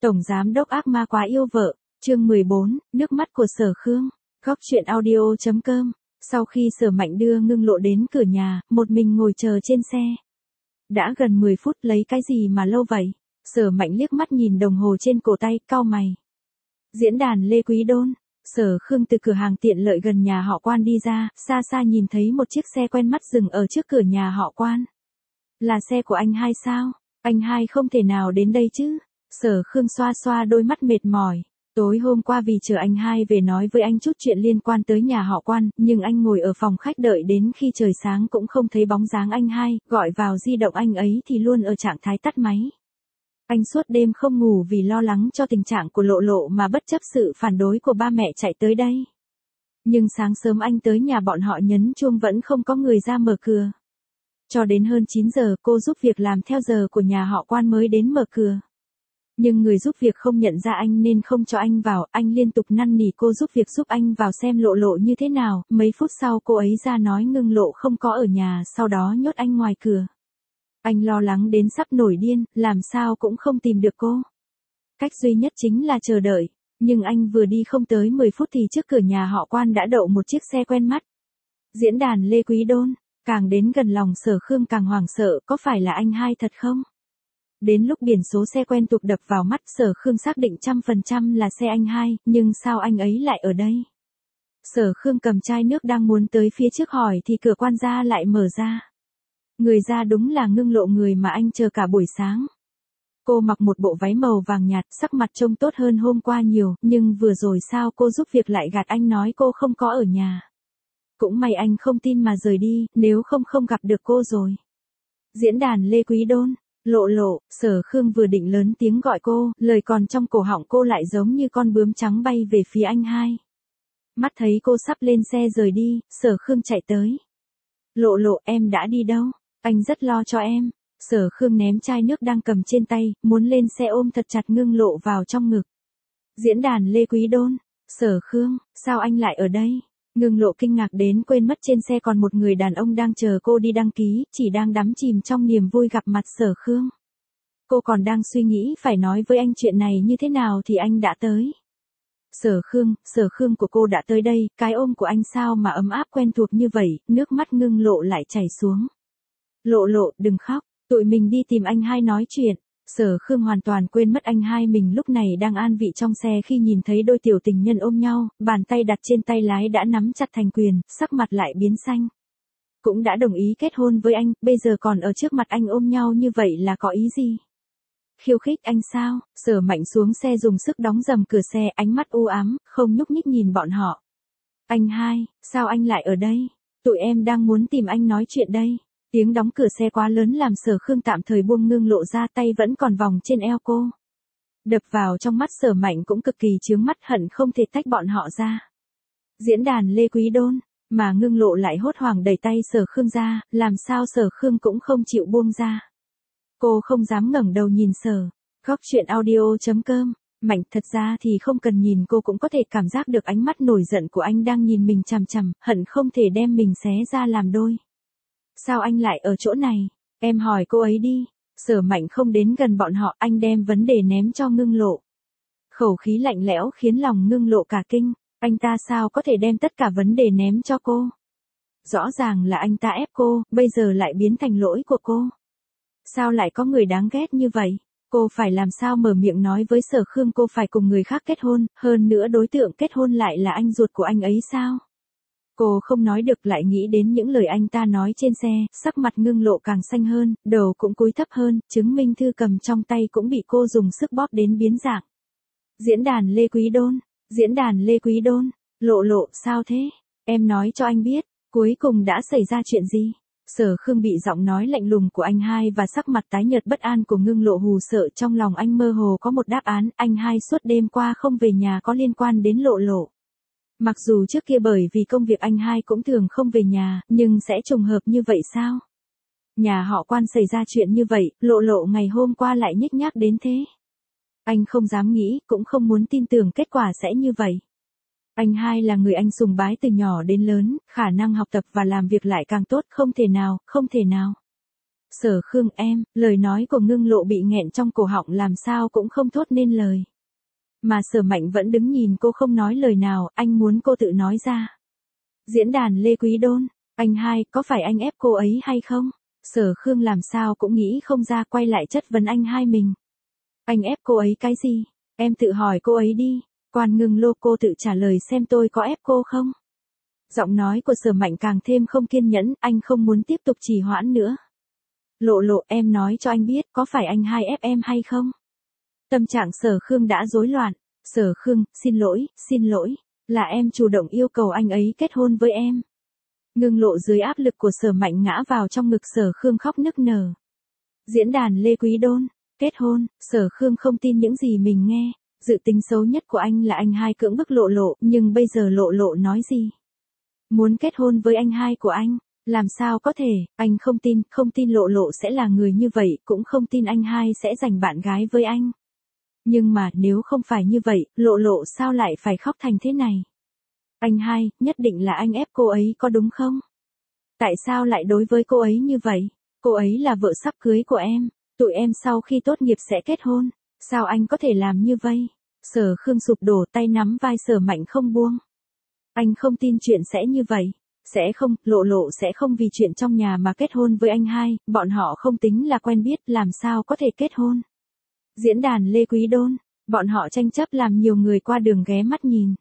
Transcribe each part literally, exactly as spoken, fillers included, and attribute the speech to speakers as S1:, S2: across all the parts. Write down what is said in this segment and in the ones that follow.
S1: Tổng giám đốc ác ma quá yêu vợ, chương mười bốn, nước mắt của Sở Khương, góc truyện audio chấm com. Sau khi Sở Mạnh đưa Ngưng Lộ đến cửa nhà, một mình ngồi chờ trên xe. Đã gần mười phút, lấy cái gì mà lâu vậy? Sở Mạnh liếc mắt nhìn đồng hồ trên cổ tay, cau mày. Diễn đàn Lê Quý Đôn. Sở Khương từ cửa hàng tiện lợi gần nhà họ Quan đi ra, xa xa nhìn thấy một chiếc xe quen mắt dừng ở trước cửa nhà họ Quan. Là xe của anh hai sao? Anh hai không thể nào đến đây chứ? Sở Khương xoa xoa đôi mắt mệt mỏi. Tối hôm qua vì chờ anh hai về nói với anh chút chuyện liên quan tới nhà họ Quan, nhưng anh ngồi ở phòng khách đợi đến khi trời sáng cũng không thấy bóng dáng anh hai, gọi vào di động anh ấy thì luôn ở trạng thái tắt máy. Anh suốt đêm không ngủ vì lo lắng cho tình trạng của Lộ Lộ mà bất chấp sự phản đối của ba mẹ chạy tới đây. Nhưng sáng sớm anh tới nhà bọn họ nhấn chuông vẫn không có người ra mở cửa. Cho đến hơn chín giờ cô giúp việc làm theo giờ của nhà họ Quan mới đến mở cửa. Nhưng người giúp việc không nhận ra anh nên không cho anh vào, anh liên tục năn nỉ cô giúp việc giúp anh vào xem Lộ Lộ như thế nào, mấy phút sau cô ấy ra nói Ngưng Lộ không có ở nhà, sau đó nhốt anh ngoài cửa. Anh lo lắng đến sắp nổi điên, làm sao cũng không tìm được cô. Cách duy nhất chính là chờ đợi, nhưng anh vừa đi không tới mười phút thì trước cửa nhà họ Quan đã đậu một chiếc xe quen mắt. Diễn đàn Lê Quý Đôn, càng đến gần lòng Sở Khương càng hoảng sợ, có phải là anh hai thật không? Đến lúc biển số xe quen thuộc đập vào mắt, Sở Khương xác định trăm phần trăm là xe anh hai, nhưng sao anh ấy lại ở đây? Sở Khương cầm chai nước đang muốn tới phía trước hỏi thì cửa quan gia lại mở ra. Người ra đúng là Ngưng Lộ, người mà anh chờ cả buổi sáng. Cô mặc một bộ váy màu vàng nhạt, sắc mặt trông tốt hơn hôm qua nhiều, nhưng vừa rồi sao cô giúp việc lại gạt anh nói cô không có ở nhà. Cũng may anh không tin mà rời đi, nếu không không gặp được cô rồi. Diễn đàn Lê Quý Đôn. Lộ Lộ, Sở Khương vừa định lớn tiếng gọi cô, lời còn trong cổ họng cô lại giống như con bướm trắng bay về phía anh hai. Mắt thấy cô sắp lên xe rời đi, Sở Khương chạy tới. Lộ Lộ, em đã đi đâu? Anh rất lo cho em. Sở Khương ném chai nước đang cầm trên tay, muốn lên xe ôm thật chặt Ngưng Lộ vào trong ngực. Diễn đàn Lê Quý Đôn. Sở Khương, sao anh lại ở đây? Ngưng Lộ kinh ngạc đến quên mất trên xe còn một người đàn ông đang chờ cô đi đăng ký, chỉ đang đắm chìm trong niềm vui gặp mặt Sở Khương. Cô còn đang suy nghĩ phải nói với anh chuyện này như thế nào thì anh đã tới. Sở Khương, Sở Khương của cô đã tới đây, cái ôm của anh sao mà ấm áp quen thuộc như vậy, nước mắt Ngưng Lộ lại chảy xuống. Lộ Lộ, đừng khóc, tụi mình đi tìm anh hai nói chuyện. Sở Khương hoàn toàn quên mất anh hai mình lúc này đang an vị trong xe khi nhìn thấy đôi tiểu tình nhân ôm nhau, bàn tay đặt trên tay lái đã nắm chặt thành quyền, sắc mặt lại biến xanh. Cũng đã đồng ý kết hôn với anh, bây giờ còn ở trước mặt anh ôm nhau như vậy là có ý gì? Khiêu khích anh sao? Sở Mạnh xuống xe dùng sức đóng dầm cửa xe, ánh mắt u ám, không nhúc nhích nhìn bọn họ. Anh hai, sao anh lại ở đây? Tụi em đang muốn tìm anh nói chuyện đây. Tiếng đóng cửa xe quá lớn làm Sở Khương tạm thời buông Ngưng Lộ ra, tay vẫn còn vòng trên eo cô. Đập vào trong mắt Sở Mạnh cũng cực kỳ chướng mắt, hận không thể tách bọn họ ra. Diễn đàn Lê Quý Đôn, mà Ngưng Lộ lại hốt hoảng đẩy tay Sở Khương ra, làm sao Sở Khương cũng không chịu buông ra. Cô không dám ngẩng đầu nhìn Sở. Góc truyện audio chấm com. Mạnh, thật ra thì không cần nhìn cô cũng có thể cảm giác được ánh mắt nổi giận của anh đang nhìn mình chằm chằm, hận không thể đem mình xé ra làm đôi. Sao anh lại ở chỗ này? Em hỏi cô ấy đi. Sở Mạnh không đến gần bọn họ, anh đem vấn đề ném cho Ngưng Lộ. Khẩu khí lạnh lẽo khiến lòng Ngưng Lộ cả kinh, anh ta sao có thể đem tất cả vấn đề ném cho cô? Rõ ràng là anh ta ép cô, bây giờ lại biến thành lỗi của cô. Sao lại có người đáng ghét như vậy? Cô phải làm sao mở miệng nói với Sở Khương cô phải cùng người khác kết hôn, hơn nữa đối tượng kết hôn lại là anh ruột của anh ấy sao? Cô không nói được, lại nghĩ đến những lời anh ta nói trên xe, sắc mặt Ngưng Lộ càng xanh hơn, đầu cũng cúi thấp hơn, chứng minh thư cầm trong tay cũng bị cô dùng sức bóp đến biến dạng. Diễn đàn Lê Quý Đôn, diễn đàn Lê Quý Đôn, Lộ Lộ, sao thế? Em nói cho anh biết, cuối cùng đã xảy ra chuyện gì? Sở Khương bị giọng nói lạnh lùng của anh hai và sắc mặt tái nhợt bất an của Ngưng Lộ hù sợ, trong lòng anh mơ hồ có một đáp án, anh hai suốt đêm qua không về nhà có liên quan đến Lộ Lộ. Mặc dù trước kia bởi vì công việc anh hai cũng thường không về nhà, nhưng sẽ trùng hợp như vậy sao? Nhà họ Quan xảy ra chuyện như vậy, Lộ Lộ ngày hôm qua lại nhếch nhác đến thế. Anh không dám nghĩ, cũng không muốn tin tưởng kết quả sẽ như vậy. Anh hai là người anh sùng bái từ nhỏ đến lớn, khả năng học tập và làm việc lại càng tốt, không thể nào, không thể nào. Sở Khương em, lời nói của Ngưng Lộ bị nghẹn trong cổ họng làm sao cũng không thốt nên lời. Mà Sở Mạnh vẫn đứng nhìn cô không nói lời nào, anh muốn cô tự nói ra. Diễn đàn Lê Quý Đôn, anh hai, có phải anh ép cô ấy hay không? Sở Khương làm sao cũng nghĩ không ra, quay lại chất vấn anh hai mình. Anh ép cô ấy cái gì? Em tự hỏi cô ấy đi. Quan Ngưng Lô, cô tự trả lời xem tôi có ép cô không? Giọng nói của Sở Mạnh càng thêm không kiên nhẫn, anh không muốn tiếp tục trì hoãn nữa. Lộ Lộ, em nói cho anh biết, có phải anh hai ép em hay không? Tâm trạng Sở Khương đã rối loạn. Sở Khương, xin lỗi, xin lỗi, là em chủ động yêu cầu anh ấy kết hôn với em. Ngưng Lộ dưới áp lực của Sở Mạnh ngã vào trong ngực Sở Khương khóc nức nở. Diễn đàn Lê Quý Đôn, kết hôn, Sở Khương không tin những gì mình nghe. Dự tính xấu nhất của anh là anh hai cưỡng bức Lộ Lộ, nhưng bây giờ Lộ Lộ nói gì? Muốn kết hôn với anh hai của anh, làm sao có thể, anh không tin, không tin Lộ Lộ sẽ là người như vậy, cũng không tin anh hai sẽ giành bạn gái với anh. Nhưng mà nếu không phải như vậy, Lộ Lộ sao lại phải khóc thành thế này? Anh hai, nhất định là anh ép cô ấy có đúng không? Tại sao lại đối với cô ấy như vậy? Cô ấy là vợ sắp cưới của em, tụi em sau khi tốt nghiệp sẽ kết hôn, sao anh có thể làm như vậy? Sở Khương sụp đổ, tay nắm vai Sở Mạnh không buông. Anh không tin chuyện sẽ như vậy. Sẽ không, Lộ Lộ sẽ không vì chuyện trong nhà mà kết hôn với anh hai, bọn họ không tính là quen biết, làm sao có thể kết hôn. Diễn đàn Lê Quý Đôn, bọn họ tranh chấp làm nhiều người qua đường ghé mắt nhìn.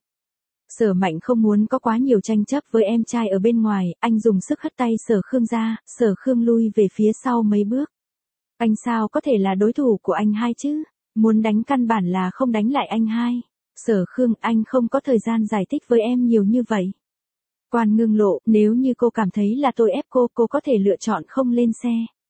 S1: Sở Mạnh không muốn có quá nhiều tranh chấp với em trai ở bên ngoài, anh dùng sức hất tay Sở Khương ra, Sở Khương lui về phía sau mấy bước. Anh sao có thể là đối thủ của anh hai chứ? Muốn đánh căn bản là không đánh lại anh hai. Sở Khương, anh không có thời gian giải thích với em nhiều như vậy. Quan Ngưng Lộ, nếu như cô cảm thấy là tôi ép cô, cô có thể lựa chọn không lên xe.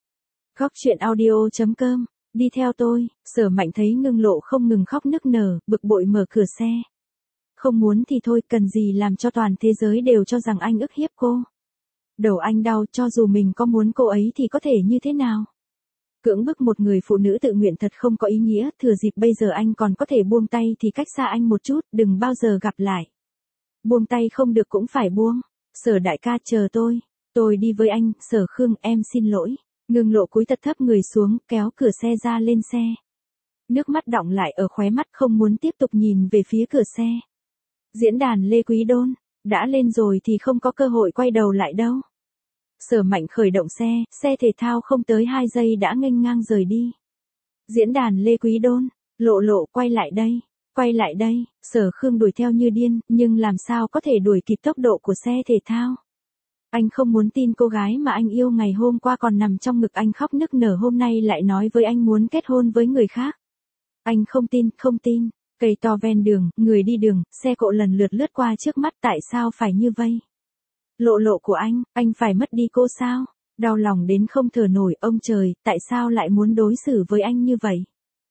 S1: Góc truyện audio chấm com, đi theo tôi. Sở Mạnh thấy Ngưng Lộ không ngừng khóc nức nở, bực bội mở cửa xe. Không muốn thì thôi, cần gì làm cho toàn thế giới đều cho rằng anh ức hiếp cô. Đầu anh đau, cho dù mình có muốn cô ấy thì có thể như thế nào. Cưỡng bức một người phụ nữ tự nguyện thật không có ý nghĩa, thừa dịp bây giờ anh còn có thể buông tay thì cách xa anh một chút, đừng bao giờ gặp lại. Buông tay không được cũng phải buông. Sở đại ca chờ tôi, tôi đi với anh. Sở Khương, em xin lỗi. Ngưng Lộ cúi thật thấp người xuống, kéo cửa xe ra lên xe. Nước mắt đọng lại ở khóe mắt, không muốn tiếp tục nhìn về phía cửa xe. Diễn đàn Lê Quý Đôn, đã lên rồi thì không có cơ hội quay đầu lại đâu. Sở Mạnh khởi động xe, xe thể thao không tới hai giây đã nghênh ngang rời đi. Diễn đàn Lê Quý Đôn, Lộ Lộ, quay lại đây, quay lại đây. Sở Khương đuổi theo như điên, nhưng làm sao có thể đuổi kịp tốc độ của xe thể thao. Anh không muốn tin cô gái mà anh yêu ngày hôm qua còn nằm trong ngực anh khóc nức nở hôm nay lại nói với anh muốn kết hôn với người khác. Anh không tin, không tin. Cây to ven đường, người đi đường, xe cộ lần lượt lướt qua trước mắt, tại sao phải như vậy? Lộ Lộ của anh, anh phải mất đi cô sao? Đau lòng đến không thở nổi, ông trời, tại sao lại muốn đối xử với anh như vậy?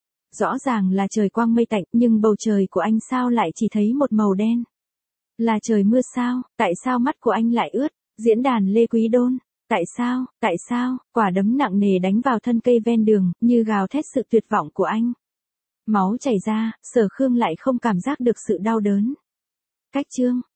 S1: Rõ ràng là trời quang mây tạnh, nhưng bầu trời của anh sao lại chỉ thấy một màu đen? Là trời mưa sao? Tại sao mắt của anh lại ướt? Diễn đàn Lê Quý Đôn, tại sao, tại sao? Quả đấm nặng nề đánh vào thân cây ven đường, như gào thét sự tuyệt vọng của anh. Máu chảy ra, Sở Khương lại không cảm giác được sự đau đớn. Cách chương